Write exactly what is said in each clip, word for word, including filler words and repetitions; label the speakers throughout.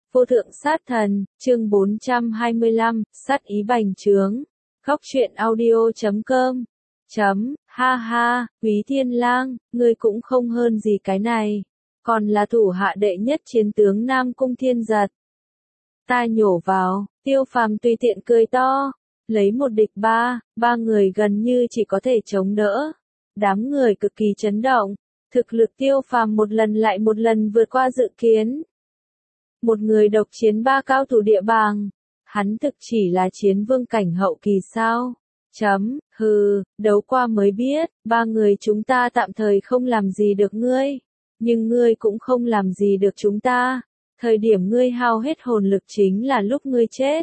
Speaker 1: Vô thượng sát thần, chương bốn trăm hai mươi lăm, sát ý bành trướng. Góc truyện audio chấm com. Chấm, ha ha, Quý Thiên Lang, ngươi cũng không hơn gì cái này. Còn là thủ hạ đệ nhất chiến tướng Nam Cung Thiên Giật. Ta nhổ vào, Tiêu Phàm tùy tiện cười to. Lấy một địch ba, ba người gần như chỉ có thể chống đỡ. Đám người cực kỳ chấn động. Thực lực Tiêu Phàm một lần lại một lần vượt qua dự kiến. Một người độc chiến ba cao thủ địa bàng. Hắn thực chỉ là chiến vương cảnh hậu kỳ sao? Chấm, hừ, đấu qua mới biết, ba người chúng ta tạm thời không làm gì được ngươi. Nhưng ngươi cũng không làm gì được chúng ta. Thời điểm ngươi hao hết hồn lực chính là lúc ngươi chết.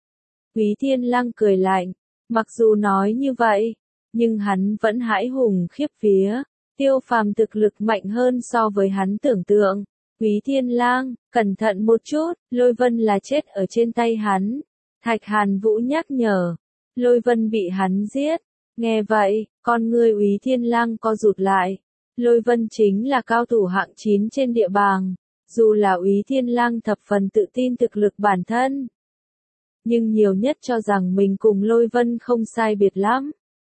Speaker 1: Quý Thiên Lang cười lạnh. Mặc dù nói như vậy, nhưng hắn vẫn hãi hùng khiếp vía. Tiêu Phàm thực lực mạnh hơn so với hắn tưởng tượng. Quý Thiên Lang, cẩn thận một chút, Lôi Vân là chết ở trên tay hắn. Thạch Hàn Vũ nhắc nhở. Lôi Vân bị hắn giết. Nghe vậy, con ngươi Quý Thiên Lang co rụt lại. Lôi Vân chính là cao thủ hạng chín trên địa bàng. Dù là Quý Thiên Lang thập phần tự tin thực lực bản thân, nhưng nhiều nhất cho rằng mình cùng Lôi Vân không sai biệt lắm.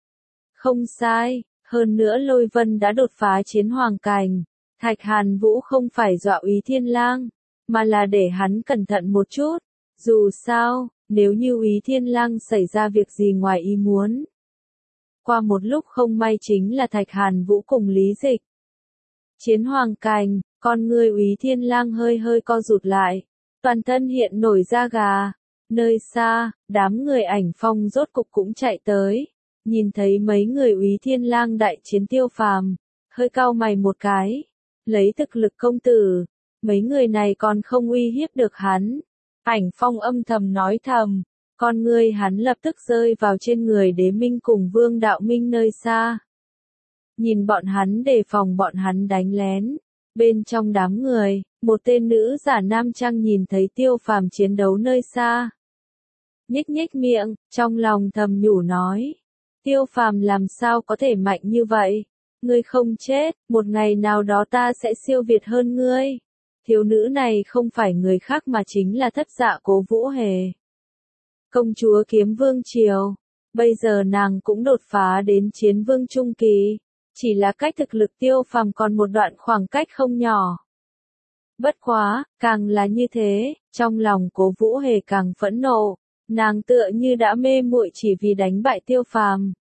Speaker 1: Không sai, hơn nữa Lôi Vân đã đột phá chiến hoàng cảnh. Thạch Hàn Vũ không phải dọa Quý Thiên Lang, mà là để hắn cẩn thận một chút. Dù sao, nếu như Quý Thiên Lang xảy ra việc gì ngoài ý muốn. Qua một lúc không may chính là Thạch Hàn Vũ cùng Lý Dịch. Chiến hoàng cảnh, con người Quý Thiên Lang hơi hơi co rụt lại. Toàn thân hiện nổi da gà. Nơi xa, đám người Ảnh Phong rốt cục cũng chạy tới. Nhìn thấy mấy người Quý Thiên Lang đại chiến Tiêu Phàm, hơi cau mày một cái. Lấy thực lực công tử, mấy người này còn không uy hiếp được hắn. Ảnh Phong âm thầm nói thầm, con ngươi hắn lập tức rơi vào trên người Đế Minh cùng Vương Đạo Minh nơi xa. Nhìn bọn hắn đề phòng bọn hắn đánh lén. Bên trong đám người, một tên nữ giả nam trang nhìn thấy Tiêu Phàm chiến đấu nơi xa. Nhếch nhếch miệng, trong lòng thầm nhủ nói. Tiêu Phàm làm sao có thể mạnh như vậy? Ngươi không chết, một ngày nào đó ta sẽ siêu việt hơn ngươi. Thiếu nữ này không phải người khác mà chính là Thất Dạ Cố Vũ Hề. Công chúa Kiếm Vương Triều. Bây giờ nàng cũng đột phá đến chiến vương trung kỳ. Chỉ là cách thực lực Tiêu Phàm còn một đoạn khoảng cách không nhỏ. Bất quá, càng là như thế, trong lòng Cố Vũ Hề càng phẫn nộ. Nàng tựa như đã mê muội chỉ vì đánh bại Tiêu Phàm.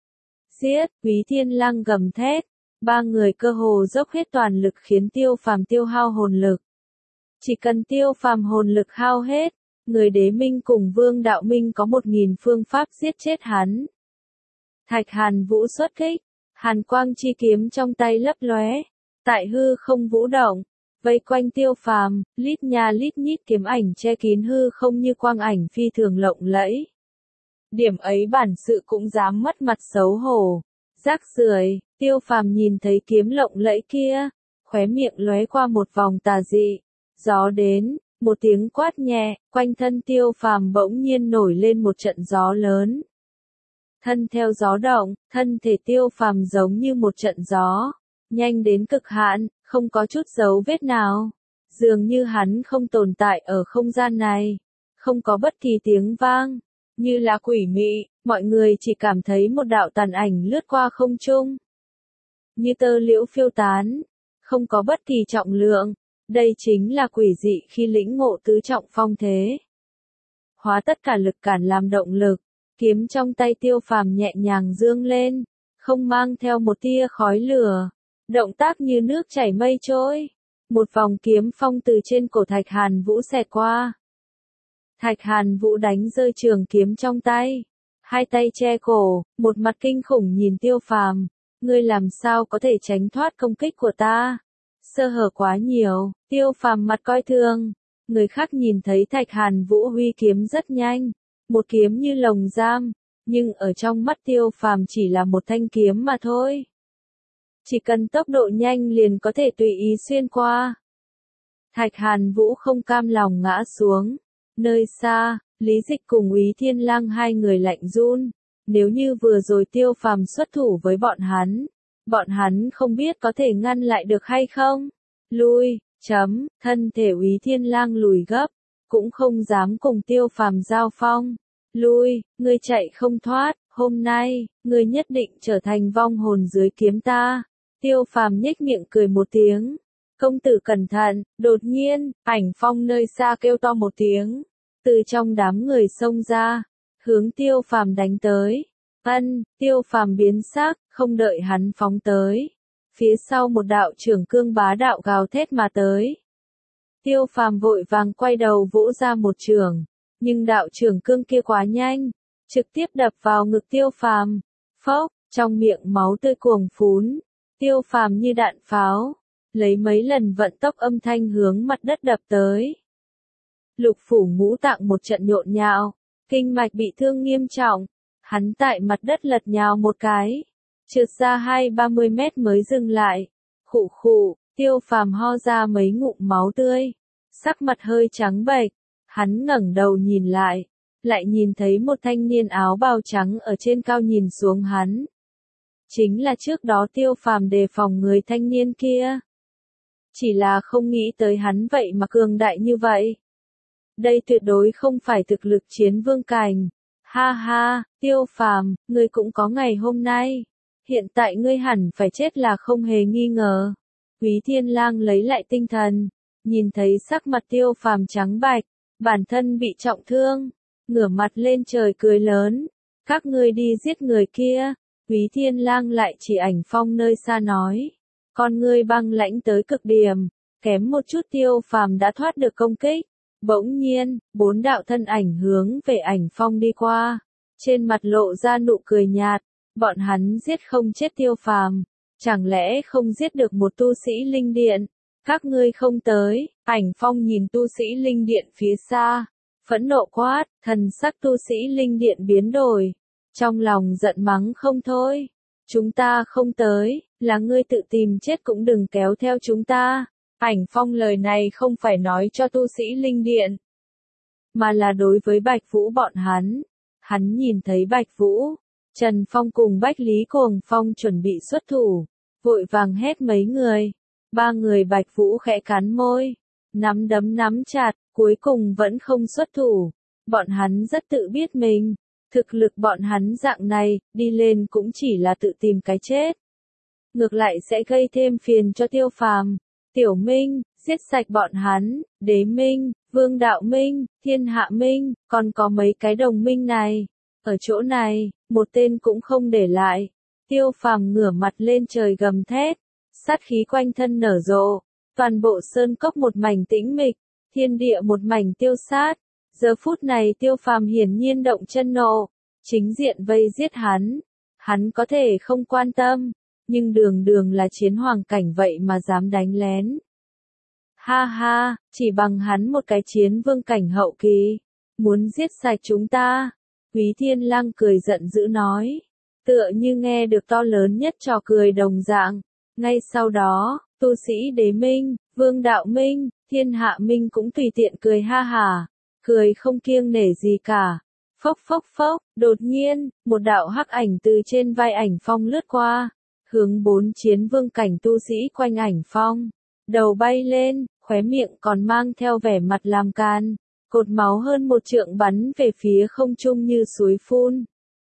Speaker 1: Giết, Quý Thiên Lang gầm thét. Ba người cơ hồ dốc hết toàn lực khiến Tiêu Phàm tiêu hao hồn lực. Chỉ cần Tiêu Phàm hồn lực hao hết, người Đế Minh cùng Vương Đạo Minh có một nghìn phương pháp giết chết hắn. Thạch Hàn Vũ xuất kích. Hàn quang chi kiếm trong tay lấp lóe. Tại hư không vũ động. Vây quanh Tiêu Phàm, lít nha lít nhít kiếm ảnh che kín hư không như quang ảnh phi thường lộng lẫy. Điểm ấy bản sự cũng dám mất mặt xấu hổ. Rác rưởi, Tiêu Phàm nhìn thấy kiếm lộng lẫy kia, khóe miệng lóe qua một vòng tà dị. Gió đến, một tiếng quát nhẹ, quanh thân Tiêu Phàm bỗng nhiên nổi lên một trận gió lớn. Thân theo gió động, thân thể Tiêu Phàm giống như một trận gió, nhanh đến cực hạn, không có chút dấu vết nào. Dường như hắn không tồn tại ở không gian này, không có bất kỳ tiếng vang. Như là quỷ mị, mọi người chỉ cảm thấy một đạo tàn ảnh lướt qua không trung. Như tơ liễu phiêu tán, không có bất kỳ trọng lượng. Đây chính là quỷ dị khi lĩnh ngộ tứ trọng phong thế. Hóa tất cả lực cản làm động lực, kiếm trong tay Tiêu Phàm nhẹ nhàng dương lên, không mang theo một tia khói lửa. Động tác như nước chảy mây trôi. Một vòng kiếm phong từ trên cổ Thạch Hàn Vũ xẹt qua. Thạch Hàn Vũ đánh rơi trường kiếm trong tay. Hai tay che cổ, một mặt kinh khủng nhìn Tiêu Phàm. Ngươi làm sao có thể tránh thoát công kích của ta? Sơ hở quá nhiều. Tiêu Phàm mặt coi thường. Người khác nhìn thấy Thạch Hàn Vũ huy kiếm rất nhanh. Một kiếm như lồng giam. Nhưng ở trong mắt Tiêu Phàm chỉ là một thanh kiếm mà thôi. Chỉ cần tốc độ nhanh liền có thể tùy ý xuyên qua. Thạch Hàn Vũ không cam lòng ngã xuống. Nơi xa, Lý Dịch cùng Quý Thiên Lang hai người lạnh run. Nếu như vừa rồi Tiêu Phàm xuất thủ với bọn hắn, bọn hắn không biết có thể ngăn lại được hay không. Lui, chấm, thân thể Quý Thiên Lang lùi gấp. cũng không dám cùng Tiêu Phàm giao phong. Lui, ngươi chạy không thoát, hôm nay, ngươi nhất định trở thành vong hồn dưới kiếm ta. Tiêu Phàm nhếch miệng cười một tiếng. Công tử cẩn thận, đột nhiên, Ảnh Phong nơi xa kêu to một tiếng. Từ trong đám người xông ra, hướng Tiêu Phàm đánh tới. Ân, Tiêu Phàm biến sắc, không đợi hắn phóng tới. Phía sau một đạo trưởng cương bá đạo gào thét mà tới. Tiêu Phàm vội vàng quay đầu vỗ ra một trường, nhưng đạo trưởng cương kia quá nhanh, trực tiếp đập vào ngực Tiêu Phàm. Phốc, trong miệng máu tươi cuồng phún. Tiêu Phàm như đạn pháo, lấy mấy lần vận tốc âm thanh hướng mặt đất đập tới. Lục phủ ngũ tạng một trận nhộn nhạo, kinh mạch bị thương nghiêm trọng, hắn tại mặt đất lật nhào một cái, trượt ra hai ba mươi mét mới dừng lại. Khụ khụ, Tiêu Phàm ho ra mấy ngụm máu tươi, sắc mặt hơi trắng bệch, hắn ngẩng đầu nhìn lại, lại nhìn thấy một thanh niên áo bào trắng ở trên cao nhìn xuống hắn. Chính là trước đó Tiêu Phàm đề phòng người thanh niên kia. Chỉ là không nghĩ tới hắn vậy mà cường đại như vậy. Đây tuyệt đối không phải thực lực chiến vương cảnh. Ha ha, Tiêu Phàm, ngươi cũng có ngày hôm nay. Hiện tại ngươi hẳn phải chết là không hề nghi ngờ. Quý Thiên Lang lấy lại tinh thần, nhìn thấy sắc mặt Tiêu Phàm trắng bạch, bản thân bị trọng thương, ngửa mặt lên trời cười lớn. Các ngươi đi giết người kia. Quý Thiên Lang lại chỉ Ảnh Phong nơi xa nói. Con ngươi băng lãnh tới cực điểm, kém một chút Tiêu Phàm đã thoát được công kích. Bỗng nhiên, bốn đạo thân ảnh hướng về Ảnh Phong đi qua, trên mặt lộ ra nụ cười nhạt, bọn hắn giết không chết Tiêu Phàm, chẳng lẽ không giết được một tu sĩ linh điện? Các ngươi không tới. Ảnh Phong nhìn tu sĩ linh điện phía xa, phẫn nộ quát, thần sắc tu sĩ linh điện biến đổi, trong lòng giận mắng không thôi. Chúng ta không tới, là ngươi tự tìm chết cũng đừng kéo theo chúng ta. Ảnh Phong lời này không phải nói cho tu sĩ linh điện, mà là đối với Bạch Vũ bọn hắn. Hắn nhìn thấy Bạch Vũ, Trần Phong cùng Bách Lý Cuồng Phong chuẩn bị xuất thủ, vội vàng hét mấy người. Ba người Bạch Vũ khẽ cắn môi, nắm đấm nắm chặt, cuối cùng vẫn không xuất thủ. Bọn hắn rất tự biết mình, thực lực bọn hắn dạng này, đi lên cũng chỉ là tự tìm cái chết. Ngược lại sẽ gây thêm phiền cho Tiêu Phàm. Tiểu Minh, giết sạch bọn hắn, Đế Minh, Vương Đạo Minh, Thiên Hạ Minh, còn có mấy cái đồng minh này. Ở chỗ này, một tên cũng không để lại. Tiêu Phàm ngửa mặt lên trời gầm thét, sát khí quanh thân nở rộ, toàn bộ sơn cốc một mảnh tĩnh mịch, thiên địa một mảnh tiêu sát. Giờ phút này Tiêu Phàm hiển nhiên động chân nộ, chính diện vây giết hắn. Hắn có thể không quan tâm, nhưng đường đường là chiến hoàng cảnh vậy mà dám đánh lén. Ha ha, chỉ bằng hắn một cái chiến vương cảnh hậu kỳ, muốn giết sạch chúng ta. Quý Thiên Lang cười giận dữ nói, tựa như nghe được to lớn nhất trò cười đồng dạng. Ngay sau đó, tu sĩ Đế Minh, Vương Đạo Minh, Thiên Hạ Minh cũng tùy tiện cười ha hả, cười không kiêng nể gì cả. Phốc phốc phốc, đột nhiên, một đạo hắc ảnh từ trên vai Ảnh Phong lướt qua, hướng bốn chiến vương cảnh tu sĩ quanh Ảnh Phong, đầu bay lên, khóe miệng còn mang theo vẻ mặt làm can, cột máu hơn một trượng bắn về phía không trung như suối phun.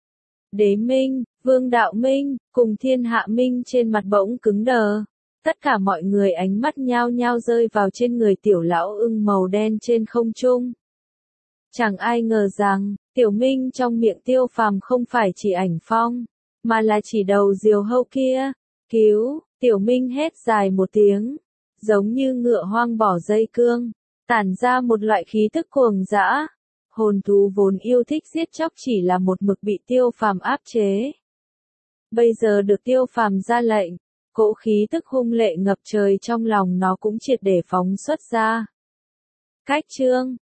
Speaker 1: Đế Minh, Vương Đạo Minh, cùng Thiên Hạ Minh trên mặt bỗng cứng đờ. Tất cả mọi người ánh mắt nhao nhao rơi vào trên người tiểu lão ưng màu đen trên không trung. Chẳng ai ngờ rằng, Tiểu Minh trong miệng Tiêu Phàm không phải chỉ Ảnh Phong, mà là chỉ đầu diều hâu kia. Cứu, Tiểu Minh hét dài một tiếng, giống như ngựa hoang bỏ dây cương, tản ra một loại khí tức cuồng dã. Hồn thú vốn yêu thích giết chóc chỉ là một mực bị Tiêu Phàm áp chế. Bây giờ được Tiêu Phàm ra lệnh, cỗ khí tức hung lệ ngập trời trong lòng nó cũng triệt để phóng xuất ra. Cách chương